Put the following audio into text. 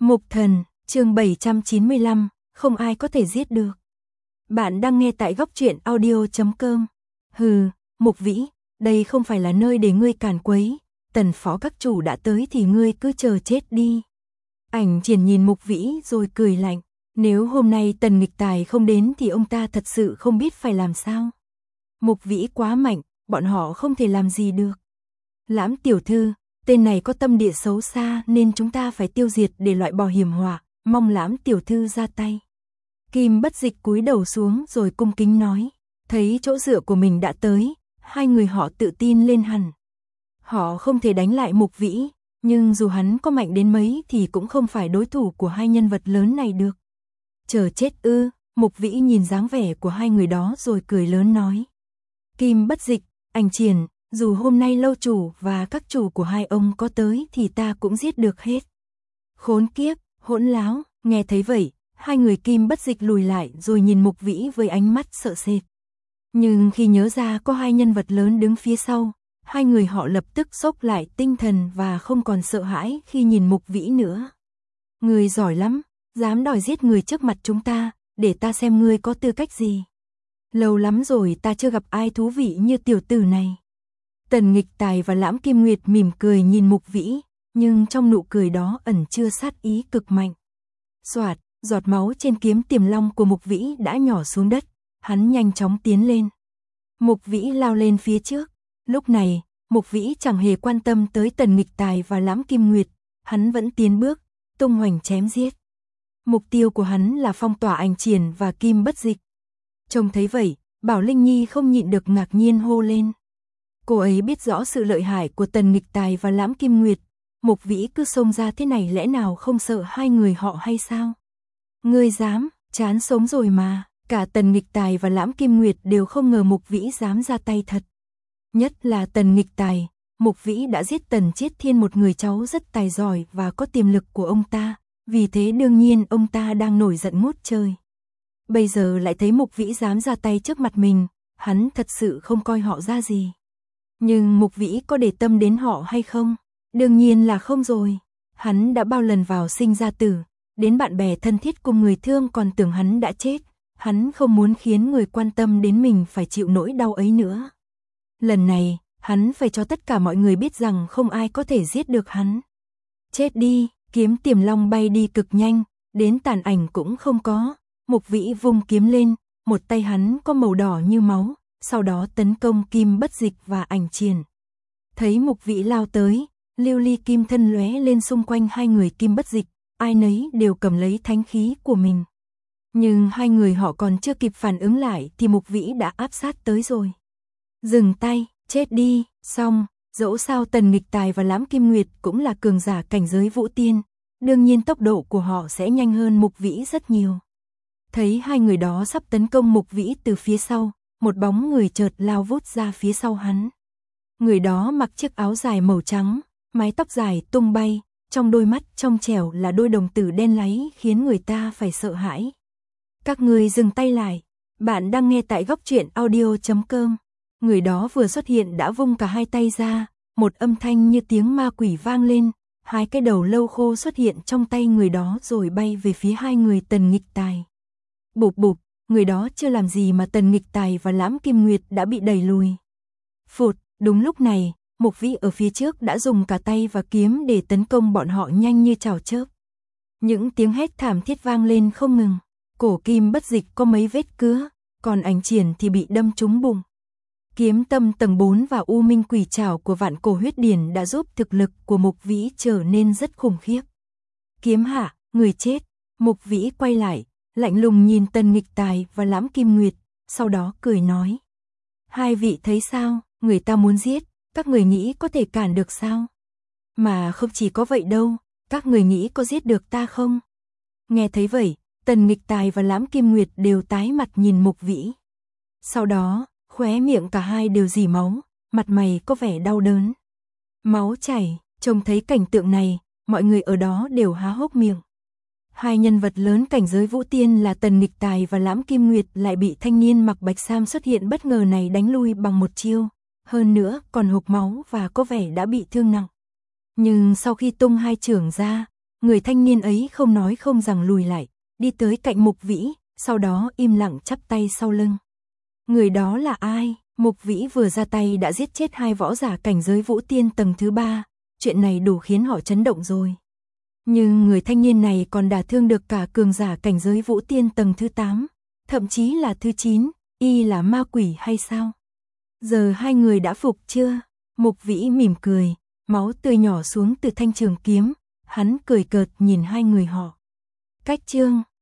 Mục Thần, chương 795, không ai có thể giết được. Bạn đang nghe tại góc truyện audio.com. Hừ, Mục Vĩ, đây không phải là nơi để ngươi càn quấy, Tần phó các chủ đã tới thì ngươi cứ chờ chết đi. Ảnh Triển nhìn Mục Vĩ rồi cười lạnh, nếu hôm nay Tần Nghịch Tài không đến thì ông ta thật sự không biết phải làm sao. Mục Vĩ quá mạnh, bọn họ không thể làm gì được. Lãm tiểu thư, tên này có tâm địa xấu xa nên chúng ta phải tiêu diệt để loại bỏ hiểm họa, mong Lãm tiểu thư ra tay. Kim Bất Dịch cúi đầu xuống rồi cung kính nói, thấy chỗ dựa của mình đã tới, hai người họ tự tin lên hẳn. Họ không thể đánh lại Mục Vĩ, nhưng dù hắn có mạnh đến mấy thì cũng không phải đối thủ của hai nhân vật lớn này được. Chờ chết ư? Mục Vĩ nhìn dáng vẻ của hai người đó rồi cười lớn nói. Kim Bất Dịch, Ảnh Triển, dù hôm nay lâu chủ và các chủ của hai ông có tới thì ta cũng giết được hết. Khốn kiếp, hỗn láo, nghe thấy vậy, hai người Kim Bất Dịch lùi lại rồi nhìn Mục Vĩ với ánh mắt sợ sệt. Nhưng khi nhớ ra có hai nhân vật lớn đứng phía sau, hai người họ lập tức xốc lại tinh thần và không còn sợ hãi khi nhìn Mục Vĩ nữa. Ngươi giỏi lắm, dám đòi giết người trước mặt chúng ta, để ta xem ngươi có tư cách gì. Lâu lắm rồi ta chưa gặp ai thú vị như tiểu tử này. Tần Nghịch Tài và Lãm Kim Nguyệt mỉm cười nhìn Mục Vĩ, nhưng trong nụ cười đó ẩn chứa sát ý cực mạnh. Soạt, giọt máu trên kiếm Tiềm Long của Mục Vĩ đã nhỏ xuống đất, hắn nhanh chóng tiến lên. Mục Vĩ lao lên phía trước, lúc này, Mục Vĩ chẳng hề quan tâm tới Tần Nghịch Tài và Lãm Kim Nguyệt, hắn vẫn tiến bước, tung hoành chém giết. Mục tiêu của hắn là phong tỏa Ảnh Triển và Kim Bất Dịch. Trông thấy vậy, Bảo Linh Nhi không nhịn được ngạc nhiên hô lên. Cô ấy biết rõ sự lợi hại của Tần Nghịch Tài và Lãm Kim Nguyệt, Mục Vĩ cứ xông ra thế này lẽ nào không sợ hai người họ hay sao? Ngươi dám, chán sống rồi mà, cả Tần Nghịch Tài và Lãm Kim Nguyệt đều không ngờ Mục Vĩ dám ra tay thật. Nhất là Tần Nghịch Tài, Mục Vĩ đã giết Tần Chiết Thiên, một người cháu rất tài giỏi và có tiềm lực của ông ta, vì thế đương nhiên ông ta đang nổi giận ngút trời. Bây giờ lại thấy Mục Vĩ dám ra tay trước mặt mình, hắn thật sự không coi họ ra gì. Nhưng Mục Vĩ có để tâm đến họ hay không? Đương nhiên là không rồi. Hắn đã bao lần vào sinh ra tử, đến bạn bè thân thiết cùng người thương còn tưởng hắn đã chết. Hắn không muốn khiến người quan tâm đến mình phải chịu nỗi đau ấy nữa. Lần này, hắn phải cho tất cả mọi người biết rằng không ai có thể giết được hắn. Chết đi, kiếm Tiềm Long bay đi cực nhanh, đến tàn ảnh cũng không có. Mục Vĩ vung kiếm lên, một tay hắn có màu đỏ như máu, sau đó tấn công Kim Bất Dịch và Ảnh Triển. Thấy Mục Vĩ lao tới, lưu ly kim thân lóe lên xung quanh hai người Kim Bất Dịch, ai nấy đều cầm lấy thánh khí của mình. Nhưng hai người họ còn chưa kịp phản ứng lại thì Mục Vĩ đã áp sát tới rồi. Dừng tay, chết đi, xong, dẫu sao Tần Nghịch Tài và Lãm Kim Nguyệt cũng là cường giả cảnh giới vũ tiên, đương nhiên tốc độ của họ sẽ nhanh hơn Mục Vĩ rất nhiều. Thấy hai người đó sắp tấn công Mục Vĩ từ phía sau, một bóng người chợt lao vút ra phía sau hắn. Người đó mặc chiếc áo dài màu trắng, mái tóc dài tung bay, trong đôi mắt trong trẻo là đôi đồng tử đen láy khiến người ta phải sợ hãi. Các ngươi dừng tay lại, bạn đang nghe tại góc truyện audio.com. Người đó vừa xuất hiện đã vung cả hai tay ra, một âm thanh như tiếng ma quỷ vang lên, hai cái đầu lâu khô xuất hiện trong tay người đó rồi bay về phía hai người Tần Nghịch Tài. Bụp bụp, người đó chưa làm gì mà Tần Nghịch Tài và Lãm Kim Nguyệt đã bị đẩy lùi. Phụt, đúng lúc này, Mục Vĩ ở phía trước đã dùng cả tay và kiếm để tấn công bọn họ nhanh như chảo chớp. Những tiếng hét thảm thiết vang lên không ngừng, cổ Kim Bất Dịch có mấy vết cứa, còn Ảnh Triển thì bị đâm trúng bụng. Kiếm tâm tầng 4 và U Minh Quỷ Trảo của Vạn Cổ Huyết Điển đã giúp thực lực của Mục Vĩ trở nên rất khủng khiếp. Kiếm hạ, người chết, Mục Vĩ quay lại, lạnh lùng nhìn Tần Nghịch Tài và Lãm Kim Nguyệt, sau đó cười nói. Hai vị thấy sao, người ta muốn giết, các người nghĩ có thể cản được sao? Mà không chỉ có vậy đâu, các người nghĩ có giết được ta không? Nghe thấy vậy, Tần Nghịch Tài và Lãm Kim Nguyệt đều tái mặt nhìn Mục Vĩ. Sau đó, khóe miệng cả hai đều rỉ máu, mặt mày có vẻ đau đớn. Máu chảy, trông thấy cảnh tượng này, mọi người ở đó đều há hốc miệng. Hai nhân vật lớn cảnh giới vũ tiên là Tần Nghịch Tài và Lãm Kim Nguyệt lại bị thanh niên mặc bạch sam xuất hiện bất ngờ này đánh lui bằng một chiêu, hơn nữa còn hộc máu và có vẻ đã bị thương nặng. Nhưng sau khi tung hai chưởng ra, Người thanh niên ấy không nói không rằng lùi lại, đi tới cạnh Mục Vĩ, sau đó im lặng chắp tay sau lưng. Người đó là ai? Mục Vĩ vừa ra tay đã giết chết 2 võ giả cảnh giới Vũ Tiên tầng thứ 3, chuyện này đủ khiến họ chấn động rồi. Nhưng người thanh niên này còn đả thương được cả cường giả cảnh giới Vũ Tiên tầng thứ 8, thậm chí là thứ 9, y là ma quỷ hay sao? Giờ 2 người đã phục chưa? Mục Vĩ mỉm cười, máu tươi nhỏ xuống từ thanh trường kiếm, hắn cười cợt nhìn 2 người họ. Cách chương